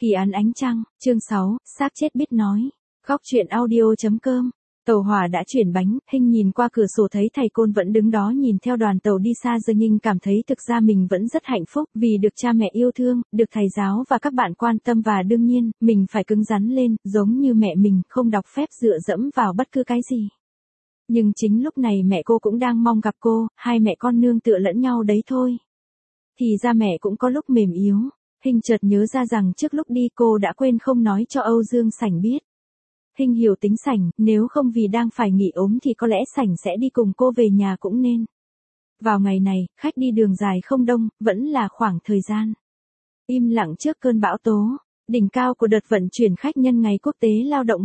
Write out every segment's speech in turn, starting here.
Kỳ án ánh trăng, chương 6, xác chết biết nói. Góc truyện audio.com. Tàu hỏa đã chuyển bánh, Hinh nhìn qua cửa sổ thấy thầy Côn vẫn đứng đó nhìn theo đoàn tàu đi xa giờ nhưng cảm thấy thực ra mình vẫn rất hạnh phúc vì được cha mẹ yêu thương, được thầy giáo và các bạn quan tâm và đương nhiên, mình phải cứng rắn lên, giống như mẹ mình, không đọc phép dựa dẫm vào bất cứ cái gì. Nhưng chính lúc này mẹ cô cũng đang mong gặp cô, hai mẹ con nương tựa lẫn nhau đấy thôi. Thì ra mẹ cũng có lúc mềm yếu. Hinh chợt nhớ ra rằng trước lúc đi cô đã quên không nói cho Âu Dương Sảnh biết. Hinh hiểu tính Sảnh, nếu không vì đang phải nghỉ ốm thì có lẽ Sảnh sẽ đi cùng cô về nhà cũng nên. Vào ngày này, khách đi đường dài không đông, vẫn là khoảng thời gian im lặng trước cơn bão tố, đỉnh cao của đợt vận chuyển khách nhân ngày quốc tế lao động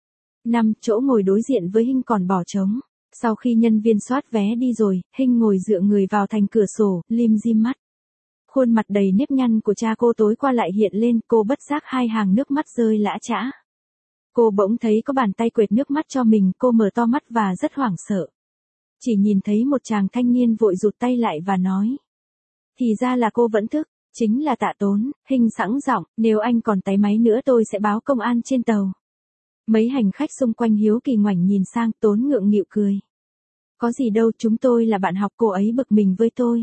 1/5, chỗ ngồi đối diện với Hinh còn bỏ trống. Sau khi nhân viên soát vé đi rồi, Hinh ngồi dựa người vào thành cửa sổ, lim dim mắt. Khuôn mặt đầy nếp nhăn của cha cô tối qua lại hiện lên, cô bất giác hai hàng nước mắt rơi lã chã. Cô bỗng thấy có bàn tay quệt nước mắt cho mình, cô mở to mắt và rất hoảng sợ. Chỉ nhìn thấy một chàng thanh niên vội rụt tay lại và nói. Thì ra là cô vẫn thức, chính là Tạ Tốn. Hinh sẵn giọng, nếu anh còn táy máy nữa tôi sẽ báo công an trên tàu. Mấy hành khách xung quanh hiếu kỳ ngoảnh nhìn sang, Tốn ngượng nghịu cười. Có gì đâu, chúng tôi là bạn học, cô ấy bực mình với tôi.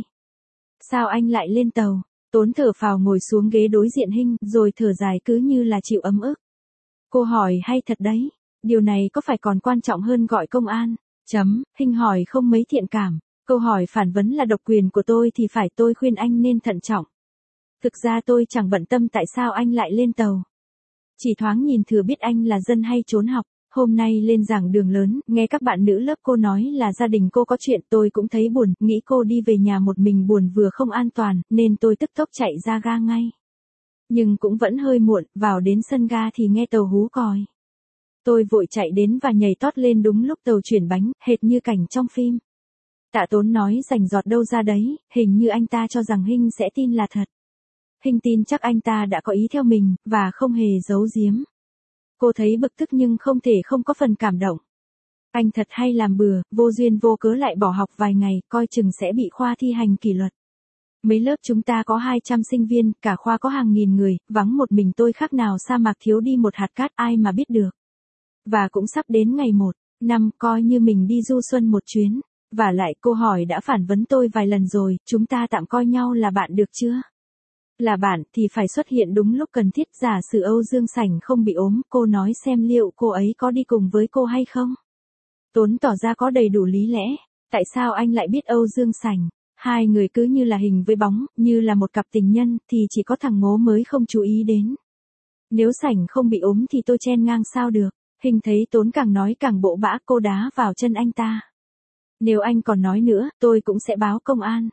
Sao anh lại lên tàu? Tốn thở phào ngồi xuống ghế đối diện Hinh, rồi thở dài cứ như là chịu ấm ức. Cô hỏi hay thật đấy, điều này có phải còn quan trọng hơn gọi công an? Hinh hỏi không mấy thiện cảm, câu hỏi phản vấn là độc quyền của tôi thì phải, tôi khuyên anh nên thận trọng. Thực ra tôi chẳng bận tâm tại sao anh lại lên tàu. Chỉ thoáng nhìn thừa biết anh là dân hay trốn học. Hôm nay lên giảng đường lớn, nghe các bạn nữ lớp cô nói là gia đình cô có chuyện, tôi cũng thấy buồn, nghĩ cô đi về nhà một mình buồn vừa không an toàn, nên tôi tức tốc chạy ra ga ngay. Nhưng cũng vẫn hơi muộn, vào đến sân ga thì nghe tàu hú còi. Tôi vội chạy đến và nhảy tót lên đúng lúc tàu chuyển bánh, hệt như cảnh trong phim. Tạ Tốn nói rành giọt đâu ra đấy, hình như anh ta cho rằng Hinh sẽ tin là thật. Hinh tin chắc anh ta đã có ý theo mình, và không hề giấu giếm. Cô thấy bực tức nhưng không thể không có phần cảm động. Anh thật hay làm bừa, vô duyên vô cớ lại bỏ học vài ngày, coi chừng sẽ bị khoa thi hành kỷ luật. Mấy lớp chúng ta có 200 sinh viên, cả khoa có hàng nghìn người, vắng một mình tôi khác nào sa mạc thiếu đi một hạt cát, ai mà biết được. Và cũng sắp đến ngày 1/5, coi như mình đi du xuân một chuyến. Và lại cô hỏi đã phản vấn tôi vài lần rồi, chúng ta tạm coi nhau là bạn được chưa? Là bạn thì phải xuất hiện đúng lúc cần thiết, giả sử Âu Dương Sảnh không bị ốm, cô nói xem liệu cô ấy có đi cùng với cô hay không? Tốn tỏ ra có đầy đủ lý lẽ. Tại sao anh lại biết Âu Dương Sảnh? Hai người cứ như là hình với bóng, như là một cặp tình nhân, thì chỉ có thằng Ngố mới không chú ý đến. Nếu Sảnh không bị ốm thì tôi chen ngang sao được? Hinh thấy Tốn càng nói càng bộ bã, cô đá vào chân anh ta. Nếu anh còn nói nữa, tôi cũng sẽ báo công an.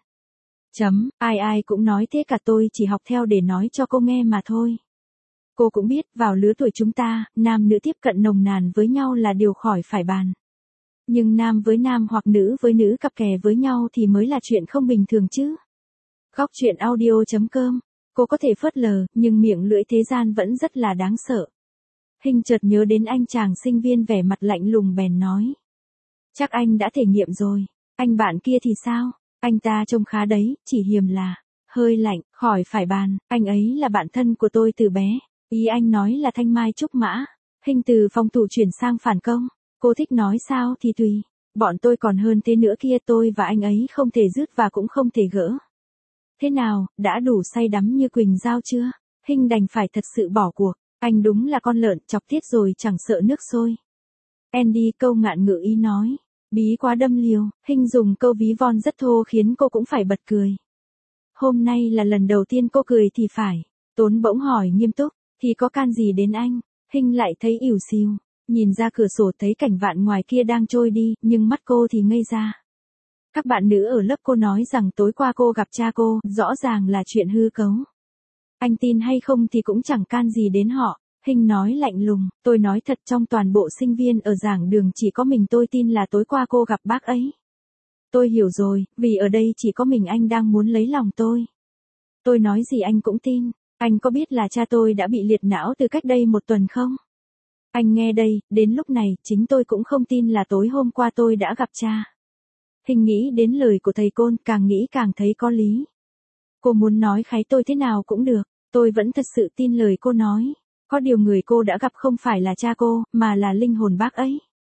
Ai cũng nói thế cả, tôi chỉ học theo để nói cho cô nghe mà thôi. Cô cũng biết, vào lứa tuổi chúng ta, nam nữ tiếp cận nồng nàn với nhau là điều khỏi phải bàn. Nhưng nam với nam hoặc nữ với nữ cặp kè với nhau thì mới là chuyện không bình thường chứ. Góc truyện audio.com. Cô có thể phớt lờ, nhưng miệng lưỡi thế gian vẫn rất là đáng sợ. Hinh chợt nhớ đến anh chàng sinh viên vẻ mặt lạnh lùng bèn nói. Chắc anh đã thể nghiệm rồi. Anh bạn kia thì sao? Anh ta trông khá đấy, chỉ hiềm là hơi lạnh, khỏi phải bàn, anh ấy là bạn thân của tôi từ bé. Ý anh nói là Thanh Mai Trúc Mã. Hinh từ phòng thủ chuyển sang phản công. Cô thích nói sao thì tùy. Bọn tôi còn hơn thế nữa kia, tôi và anh ấy không thể dứt và cũng không thể gỡ. Thế nào, đã đủ say đắm như Quỳnh Giao chưa? Hinh đành phải thật sự bỏ cuộc. Anh đúng là con lợn chọc tiết rồi chẳng sợ nước sôi. Andy câu ngạn ngữ ý nói. Bí quá đâm liều, Hinh dùng câu ví von rất thô khiến cô cũng phải bật cười. Hôm nay là lần đầu tiên cô cười thì phải. Tốn bỗng hỏi nghiêm túc, thì có can gì đến anh? Hinh lại thấy ỉu xìu, nhìn ra cửa sổ thấy cảnh vạn ngoài kia đang trôi đi, nhưng mắt cô thì ngây ra. Các bạn nữ ở lớp cô nói rằng tối qua cô gặp cha cô, rõ ràng là chuyện hư cấu. Anh tin hay không thì cũng chẳng can gì đến họ. Hinh nói lạnh lùng, tôi nói thật trong toàn bộ sinh viên ở giảng đường chỉ có mình tôi tin là tối qua cô gặp bác ấy. Tôi hiểu rồi, vì ở đây chỉ có mình anh đang muốn lấy lòng tôi. Tôi nói gì anh cũng tin, anh có biết là cha tôi đã bị liệt não từ cách đây 1 tuần không? Anh nghe đây, đến lúc này, chính tôi cũng không tin là tối hôm qua tôi đã gặp cha. Hinh nghĩ đến lời của thầy Côn, càng nghĩ càng thấy có lý. Cô muốn nói khái tôi thế nào cũng được. Tôi vẫn thật sự tin lời cô nói. Có điều người cô đã gặp không phải là cha cô, mà là linh hồn bác ấy.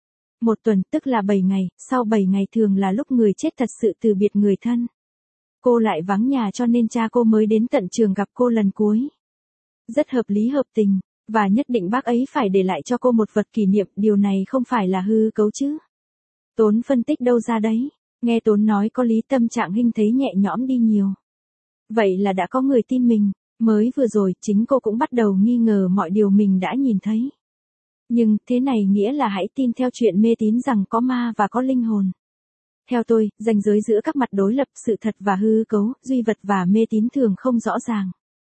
1 tuần tức là 7 ngày, sau 7 ngày thường là lúc người chết thật sự từ biệt người thân. Cô lại vắng nhà cho nên cha cô mới đến tận trường gặp cô lần cuối. Rất hợp lý hợp tình, và nhất định bác ấy phải để lại cho cô một vật kỷ niệm, điều này không phải là hư cấu chứ. Tốn phân tích đâu ra đấy, nghe Tốn nói có lý tâm trạng Hinh thấy nhẹ nhõm đi nhiều. Vậy là đã có người tin mình, mới vừa rồi chính cô cũng bắt đầu nghi ngờ mọi điều mình đã nhìn thấy. Nhưng thế này nghĩa là hãy tin theo chuyện mê tín rằng có ma và có linh hồn. Theo tôi, ranh giới giữa các mặt đối lập sự thật và hư cấu, duy vật và mê tín thường không rõ ràng.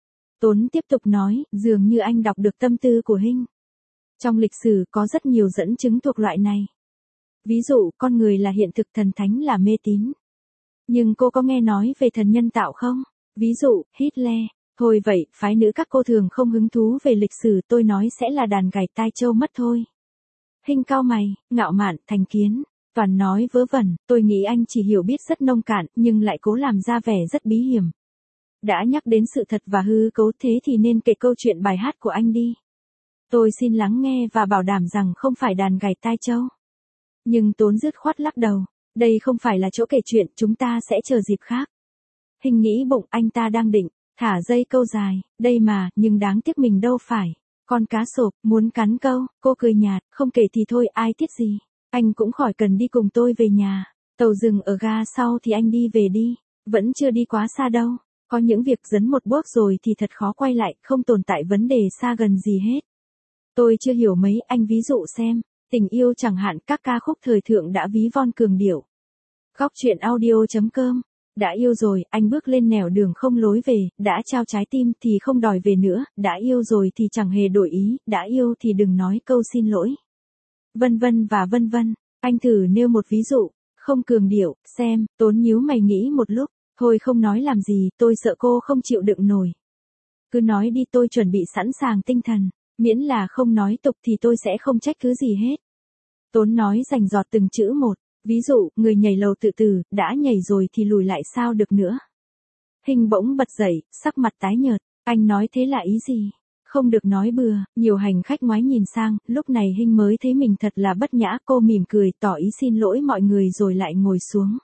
Tốn tiếp tục nói, dường như anh đọc được tâm tư của Hinh. Trong lịch sử có rất nhiều dẫn chứng thuộc loại này. Ví dụ, con người là hiện thực, thần thánh là mê tín. Nhưng cô có nghe nói về thần nhân tạo không? Ví dụ, Hitler. Thôi vậy, phái nữ các cô thường không hứng thú về lịch sử, tôi nói sẽ là đàn gảy tai trâu mất thôi. Hinh cau mày, ngạo mạn, thành kiến. Toàn nói vớ vẩn, tôi nghĩ anh chỉ hiểu biết rất nông cạn, nhưng lại cố làm ra vẻ rất bí hiểm. Đã nhắc đến sự thật và hư cấu thế thì nên kể câu chuyện bài hát của anh đi. Tôi xin lắng nghe và bảo đảm rằng không phải đàn gảy tai trâu. Nhưng Tốn dứt khoát lắc đầu. Đây không phải là chỗ kể chuyện, chúng ta sẽ chờ dịp khác. Hinh nghĩ bụng anh ta đang định thả dây câu dài, đây mà, nhưng đáng tiếc mình đâu phải. Con cá sộp, muốn cắn câu, cô cười nhạt, không kể thì thôi, ai tiếc gì. Anh cũng khỏi cần đi cùng tôi về nhà. Tàu dừng ở ga sau thì anh đi về đi. Vẫn chưa đi quá xa đâu. Có những việc dấn một bước rồi thì thật khó quay lại, không tồn tại vấn đề xa gần gì hết. Tôi chưa hiểu mấy, anh ví dụ xem. Tình yêu chẳng hạn, các ca khúc thời thượng đã ví von cường điệu. Góc truyện audio.com. Đã yêu rồi, anh bước lên nẻo đường không lối về, đã trao trái tim thì không đòi về nữa, đã yêu rồi thì chẳng hề đổi ý, đã yêu thì đừng nói câu xin lỗi. Vân vân và vân vân. Anh thử nêu một ví dụ, không cường điệu, xem. Tốn nhíu mày nghĩ một lúc. Thôi không nói làm gì, tôi sợ cô không chịu đựng nổi. Cứ nói đi, tôi chuẩn bị sẵn sàng tinh thần. Miễn là không nói tục thì tôi sẽ không trách cứ gì hết. Tốn nói rành rọt từng chữ một. Ví dụ, người nhảy lầu tự tử, đã nhảy rồi thì lùi lại sao được nữa. Hinh bỗng bật dậy, sắc mặt tái nhợt. Anh nói thế là ý gì? Không được nói bừa. Nhiều hành khách ngoái nhìn sang, lúc này Hinh mới thấy mình thật là bất nhã. Cô mỉm cười, tỏ ý xin lỗi mọi người rồi lại ngồi xuống.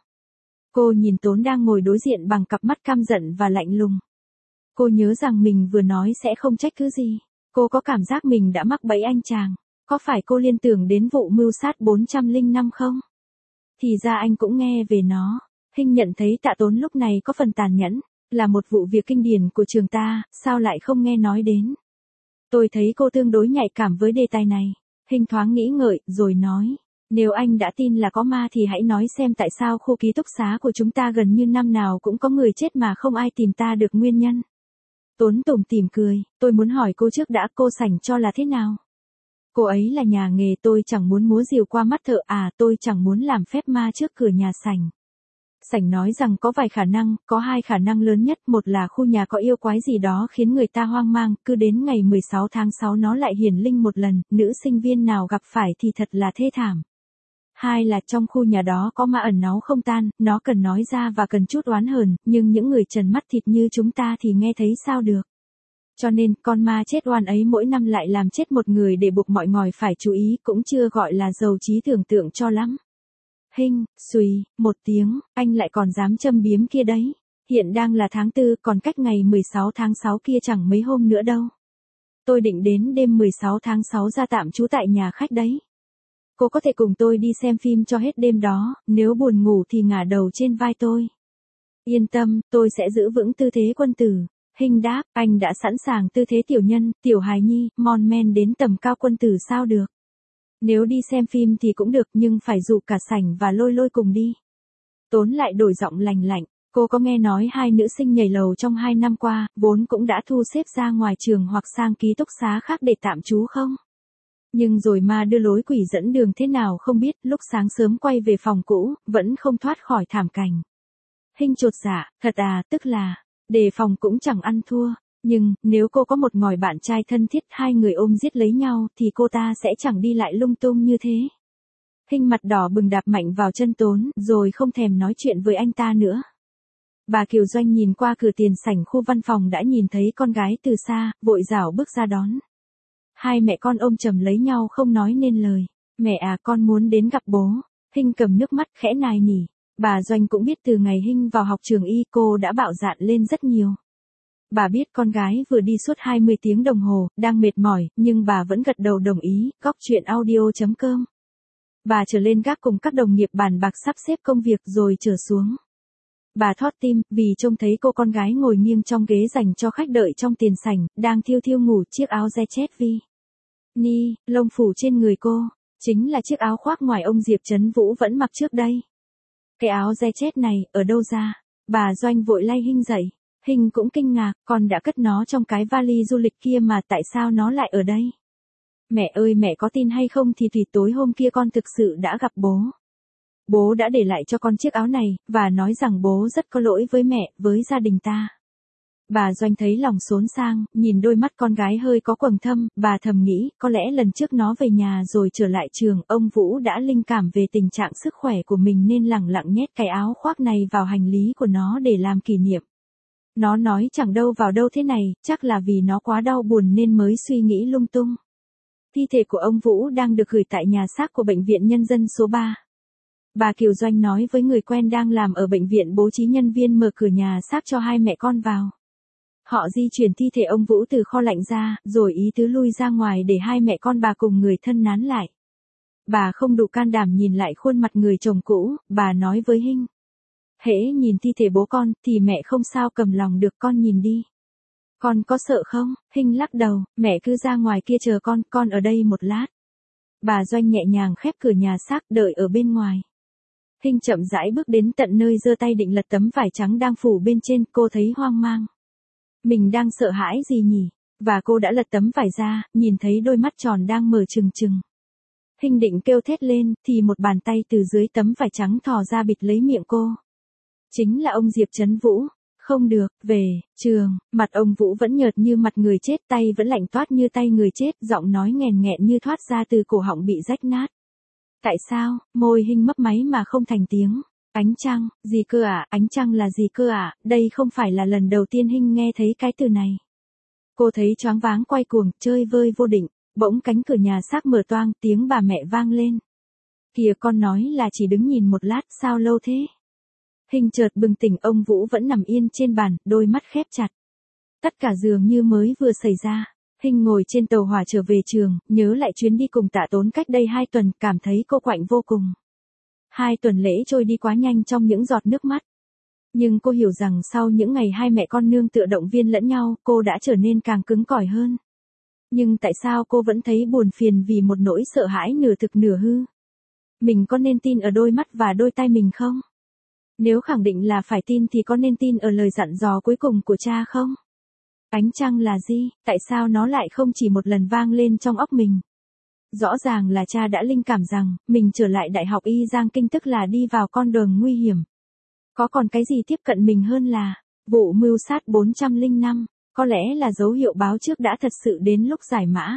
Cô nhìn Tốn đang ngồi đối diện bằng cặp mắt căm giận và lạnh lùng. Cô nhớ rằng mình vừa nói sẽ không trách cứ gì. Cô có cảm giác mình đã mắc bẫy anh chàng. Có phải cô liên tưởng đến vụ mưu sát 405 không? Thì ra anh cũng nghe về nó. Hinh nhận thấy Tạ Tốn lúc này có phần tàn nhẫn, là một vụ việc kinh điển của trường ta, sao lại không nghe nói đến. Tôi thấy cô tương đối nhạy cảm với đề tài này. Hinh thoáng nghĩ ngợi, rồi nói. Nếu anh đã tin là có ma thì hãy nói xem tại sao khu ký túc xá của chúng ta gần như năm nào cũng có người chết mà không ai tìm ta được nguyên nhân. Tốn tủm tỉm cười, tôi muốn hỏi cô trước đã, cô sảnh cho là thế nào? Cô ấy là nhà nghề, tôi chẳng muốn múa rìu qua mắt thợ à, tôi chẳng muốn làm phép ma trước cửa nhà sảnh. Sảnh nói rằng có vài khả năng, có 2 khả năng lớn nhất, một là khu nhà có yêu quái gì đó khiến người ta hoang mang, cứ đến ngày 16 tháng 6 nó lại hiển linh một lần, nữ sinh viên nào gặp phải thì thật là thê thảm. 2 là trong khu nhà đó có ma ẩn náu không tan, nó cần nói ra và cần chút oán hờn, nhưng những người trần mắt thịt như chúng ta thì nghe thấy sao được. Cho nên, con ma chết oan ấy mỗi năm lại làm chết một người để buộc mọi ngòi phải chú ý, cũng chưa gọi là giàu trí tưởng tượng cho lắm. Hinh, xùy, một tiếng, anh lại còn dám châm biếm kia đấy. Hiện đang là tháng 4, còn cách ngày 16 tháng 6 kia chẳng mấy hôm nữa đâu. Tôi định đến đêm 16 tháng 6 ra tạm trú tại nhà khách đấy. Cô có thể cùng tôi đi xem phim cho hết đêm đó, nếu buồn ngủ thì ngả đầu trên vai tôi. Yên tâm, tôi sẽ giữ vững tư thế quân tử. Hinh đáp, anh đã sẵn sàng tư thế tiểu nhân, tiểu hài nhi, mon men đến tầm cao quân tử sao được. Nếu đi xem phim thì cũng được nhưng phải dụ cả sảnh và lôi lôi cùng đi. Tốn lại đổi giọng lành lạnh, cô có nghe nói 2 nữ sinh nhảy lầu trong 2 năm qua, vốn cũng đã thu xếp ra ngoài trường hoặc sang ký túc xá khác để tạm trú không? Nhưng rồi ma đưa lối quỷ dẫn đường thế nào không biết, lúc sáng sớm quay về phòng cũ, vẫn không thoát khỏi thảm cảnh. Hinh chột dạ, thật à, tức là, đề phòng cũng chẳng ăn thua, nhưng, nếu cô có một ngòi bạn trai thân thiết 2 người ôm giết lấy nhau thì cô ta sẽ chẳng đi lại lung tung như thế. Hinh mặt đỏ bừng đạp mạnh vào chân Tốn, rồi không thèm nói chuyện với anh ta nữa. Bà Kiều Doanh nhìn qua cửa tiền sảnh khu văn phòng đã nhìn thấy con gái từ xa, vội rảo bước ra đón. Hai mẹ con ôm chầm lấy nhau không nói nên lời. Mẹ à, con muốn đến gặp bố. Hinh cầm nước mắt khẽ nài nỉ. Bà Doanh cũng biết từ ngày Hinh vào học trường y cô đã bạo dạn lên rất nhiều. Bà biết con gái vừa đi suốt 20 tiếng đồng hồ, đang mệt mỏi, nhưng bà vẫn gật đầu đồng ý. Góc chuyện audio.com. Bà trở lên gác cùng các đồng nghiệp bàn bạc sắp xếp công việc rồi trở xuống. Bà thót tim, vì trông thấy cô con gái ngồi nghiêng trong ghế dành cho khách đợi trong tiền sảnh, đang thiêu thiêu ngủ chiếc áo jacket vi ni lông phủ trên người cô, chính là chiếc áo khoác ngoài ông Diệp Trấn Vũ vẫn mặc trước đây. Cái áo jacket này, ở đâu ra? Bà Doanh vội lay Hinh dậy. Hinh cũng kinh ngạc, con đã cất nó trong cái vali du lịch kia mà tại sao nó lại ở đây? Mẹ ơi, mẹ có tin hay không thì tối hôm kia con thực sự đã gặp bố. Bố đã để lại cho con chiếc áo này, và nói rằng bố rất có lỗi với mẹ, với gia đình ta. Bà Doanh thấy lòng xốn sang, nhìn đôi mắt con gái hơi có quầng thâm, bà thầm nghĩ, có lẽ lần trước nó về nhà rồi trở lại trường, ông Vũ đã linh cảm về tình trạng sức khỏe của mình nên lẳng lặng nhét cái áo khoác này vào hành lý của nó để làm kỷ niệm. Nó nói chẳng đâu vào đâu thế này, chắc là vì nó quá đau buồn nên mới suy nghĩ lung tung. Thi thể của ông Vũ đang được gửi tại nhà xác của Bệnh viện Nhân dân số 3. Bà Kiều Doanh nói với người quen đang làm ở bệnh viện bố trí nhân viên mở cửa nhà xác cho hai mẹ con vào. Họ di chuyển thi thể ông Vũ từ kho lạnh ra, rồi ý tứ lui ra ngoài để hai mẹ con bà cùng người thân nán lại. Bà không đủ can đảm nhìn lại khuôn mặt người chồng cũ, bà nói với Hinh. Hễ nhìn thi thể bố con, thì mẹ không sao cầm lòng được, con nhìn đi. Con có sợ không? Hinh lắc đầu, mẹ cứ ra ngoài kia chờ con ở đây một lát. Bà Doanh nhẹ nhàng khép cửa nhà xác đợi ở bên ngoài. Hinh chậm rãi bước đến tận nơi giơ tay định lật tấm vải trắng đang phủ bên trên, cô thấy hoang mang. Mình đang sợ hãi gì nhỉ? Và cô đã lật tấm vải ra, nhìn thấy đôi mắt tròn đang mở trừng trừng. Hinh định kêu thét lên, thì một bàn tay từ dưới tấm vải trắng thò ra bịt lấy miệng cô. Chính là ông Diệp Trấn Vũ. Không được, về, trường, mặt ông Vũ vẫn nhợt như mặt người chết, tay vẫn lạnh toát như tay người chết, giọng nói nghèn nghẹn như thoát ra từ cổ họng bị rách nát. Tại sao? Môi Hinh mấp máy mà không thành tiếng. Ánh trăng, gì cơ ạ? Ánh trăng là gì cơ ạ? Đây không phải là lần đầu tiên Hinh nghe thấy cái từ này. Cô thấy choáng váng quay cuồng, chơi vơi vô định, bỗng cánh cửa nhà xác mở toang, tiếng bà mẹ vang lên. Kìa, con nói là chỉ đứng nhìn một lát, sao lâu thế? Hinh chợt bừng tỉnh, ông Vũ vẫn nằm yên trên bàn, đôi mắt khép chặt. Tất cả dường như mới vừa xảy ra. Hinh ngồi trên tàu hỏa trở về trường, nhớ lại chuyến đi cùng Tạ Tốn cách đây 2 tuần, cảm thấy cô quạnh vô cùng. 2 tuần lễ trôi đi quá nhanh trong những giọt nước mắt. Nhưng cô hiểu rằng sau những ngày hai mẹ con nương tựa động viên lẫn nhau, cô đã trở nên càng cứng cỏi hơn. Nhưng tại sao cô vẫn thấy buồn phiền vì một nỗi sợ hãi nửa thực nửa hư? Mình có nên tin ở đôi mắt và đôi tai mình không? Nếu khẳng định là phải tin thì có nên tin ở lời dặn dò cuối cùng của cha không? Ánh trăng là gì? Tại sao nó lại không chỉ một lần vang lên trong óc mình? Rõ ràng là cha đã linh cảm rằng, mình trở lại Đại học Y Giang Kinh tức là đi vào con đường nguy hiểm. Có còn cái gì tiếp cận mình hơn là, vụ mưu sát 405, có lẽ là dấu hiệu báo trước đã thật sự đến lúc giải mã.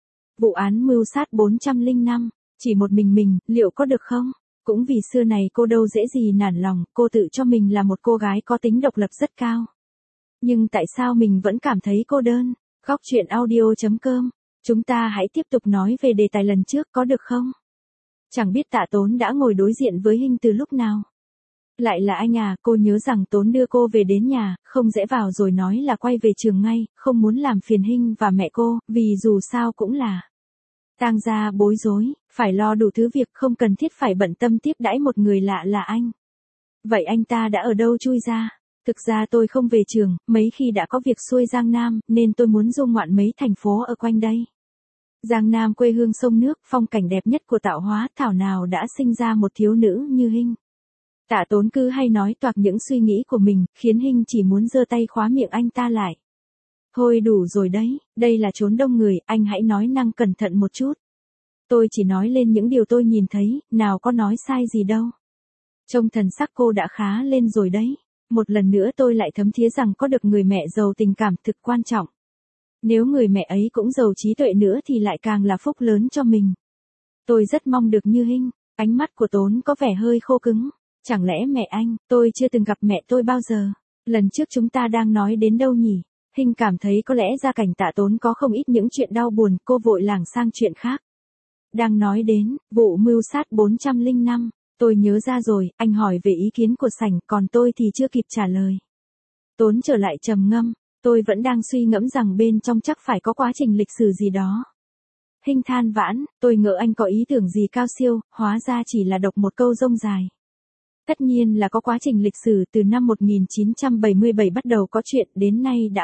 Vụ án mưu sát 405, chỉ một mình, liệu có được không? Cũng vì xưa này cô đâu dễ gì nản lòng, cô tự cho mình là một cô gái có tính độc lập rất cao. Nhưng tại sao mình vẫn cảm thấy cô đơn? Góc chuyện audio.com. Chúng ta hãy tiếp tục nói về đề tài lần trước có được không? Chẳng biết Tạ Tốn đã ngồi đối diện với Hinh từ lúc nào. Lại là anh à, cô nhớ rằng Tốn đưa cô về đến nhà, không rẽ vào rồi nói là quay về trường ngay, không muốn làm phiền Hinh và mẹ cô, vì dù sao cũng là tang gia bối rối, phải lo đủ thứ việc, không cần thiết phải bận tâm tiếp đãi một người lạ là anh. Vậy anh ta đã ở đâu chui ra? Thực ra tôi không về trường, mấy khi đã có việc xuôi Giang Nam, nên tôi muốn du ngoạn mấy thành phố ở quanh đây. Giang Nam quê hương sông nước, phong cảnh đẹp nhất của tạo hóa, thảo nào đã sinh ra một thiếu nữ như Hinh. Tạ Tốn cứ hay nói toạc những suy nghĩ của mình, khiến Hinh chỉ muốn giơ tay khóa miệng anh ta lại. Thôi đủ rồi đấy, đây là chốn đông người, anh hãy nói năng cẩn thận một chút. Tôi chỉ nói lên những điều tôi nhìn thấy, nào có nói sai gì đâu. Trông thần sắc cô đã khá lên rồi đấy. Một lần nữa tôi lại thấm thía rằng có được người mẹ giàu tình cảm thực quan trọng. Nếu người mẹ ấy cũng giàu trí tuệ nữa thì lại càng là phúc lớn cho mình. Tôi rất mong được như Hinh. Ánh mắt của Tốn có vẻ hơi khô cứng. Chẳng lẽ mẹ anh, tôi chưa từng gặp mẹ tôi bao giờ. Lần trước chúng ta đang nói đến đâu nhỉ? Hinh cảm thấy có lẽ gia cảnh Tạ Tốn có không ít những chuyện đau buồn, cô vội lảng sang chuyện khác. Đang nói đến, vụ mưu sát 405, tôi nhớ ra rồi, anh hỏi về ý kiến của sảnh, còn tôi thì chưa kịp trả lời. Tốn trở lại trầm ngâm, tôi vẫn đang suy ngẫm rằng bên trong chắc phải có quá trình lịch sử gì đó. Hinh than vãn, tôi ngỡ anh có ý tưởng gì cao siêu, hóa ra chỉ là đọc một câu rông dài. Tất nhiên là có quá trình lịch sử, từ năm 1977 bắt đầu có chuyện, đến nay đã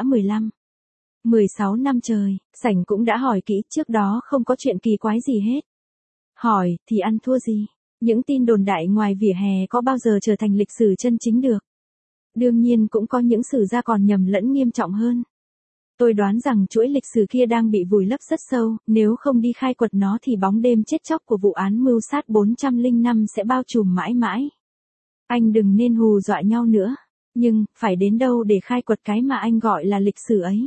16 năm trời, sảnh cũng đã hỏi kỹ, trước đó không có chuyện kỳ quái gì hết. Hỏi, thì ăn thua gì? Những tin đồn đại ngoài vỉa hè có bao giờ trở thành lịch sử chân chính được? Đương nhiên cũng có những sử gia còn nhầm lẫn nghiêm trọng hơn. Tôi đoán rằng chuỗi lịch sử kia đang bị vùi lấp rất sâu, nếu không đi khai quật nó thì bóng đêm chết chóc của vụ án mưu sát 405 sẽ bao trùm mãi mãi. Anh đừng nên hù dọa nhau nữa. Nhưng, phải đến đâu để khai quật cái mà anh gọi là lịch sử ấy?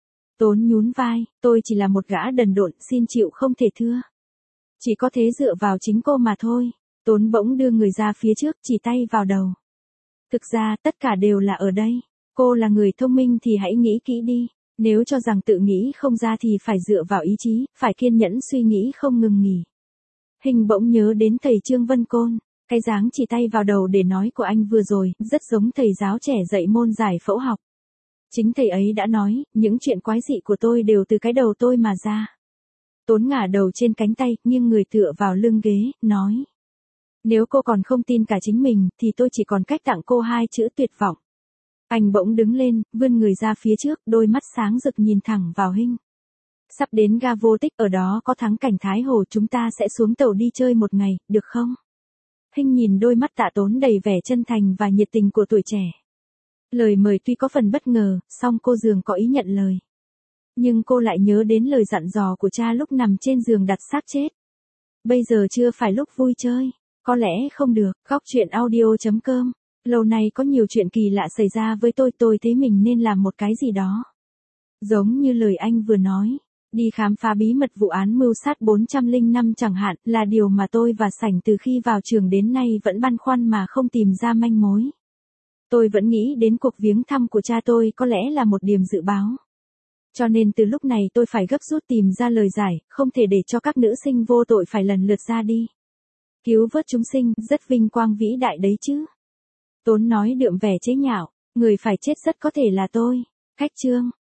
Tốn nhún vai, tôi chỉ là một gã đần độn, xin chịu không thể thưa. Chỉ có thế dựa vào chính cô mà thôi. Tốn bỗng đưa người ra phía trước, chỉ tay vào đầu. Thực ra, tất cả đều là ở đây. Cô là người thông minh thì hãy nghĩ kỹ đi. Nếu cho rằng tự nghĩ không ra thì phải dựa vào ý chí, phải kiên nhẫn suy nghĩ không ngừng nghỉ. Hình bỗng nhớ đến thầy Trương Vân Côn. Cái dáng chỉ tay vào đầu để nói của anh vừa rồi, rất giống thầy giáo trẻ dạy môn giải phẫu học. Chính thầy ấy đã nói, những chuyện quái dị của tôi đều từ cái đầu tôi mà ra. Tốn ngả đầu trên cánh tay, nghiêng người tựa vào lưng ghế, nói. Nếu cô còn không tin cả chính mình, thì tôi chỉ còn cách tặng cô 2 chữ tuyệt vọng. Anh bỗng đứng lên, vươn người ra phía trước, đôi mắt sáng rực nhìn thẳng vào Hinh. Sắp đến ga Vô Tích, ở đó có thắng cảnh Thái Hồ, chúng ta sẽ xuống tàu đi chơi một ngày, được không? Hinh nhìn đôi mắt Tạ Tốn đầy vẻ chân thành và nhiệt tình của tuổi trẻ. Lời mời tuy có phần bất ngờ, song cô dường có ý nhận lời. Nhưng cô lại nhớ đến lời dặn dò của cha lúc nằm trên giường đặt xác chết. Bây giờ chưa phải lúc vui chơi. Có lẽ không được. Góc truyện audio.com. Lâu nay có nhiều chuyện kỳ lạ xảy ra với tôi thấy mình nên làm một cái gì đó. Giống như lời anh vừa nói. Đi khám phá bí mật vụ án mưu sát 405 chẳng hạn, là điều mà tôi và sảnh từ khi vào trường đến nay vẫn băn khoăn mà không tìm ra manh mối. Tôi vẫn nghĩ đến cuộc viếng thăm của cha tôi có lẽ là một điểm dự báo. Cho nên từ lúc này tôi phải gấp rút tìm ra lời giải, không thể để cho các nữ sinh vô tội phải lần lượt ra đi. Cứu vớt chúng sinh, rất vinh quang vĩ đại đấy chứ. Tốn nói đượm vẻ chế nhạo, người phải chết rất có thể là tôi. Cách chương.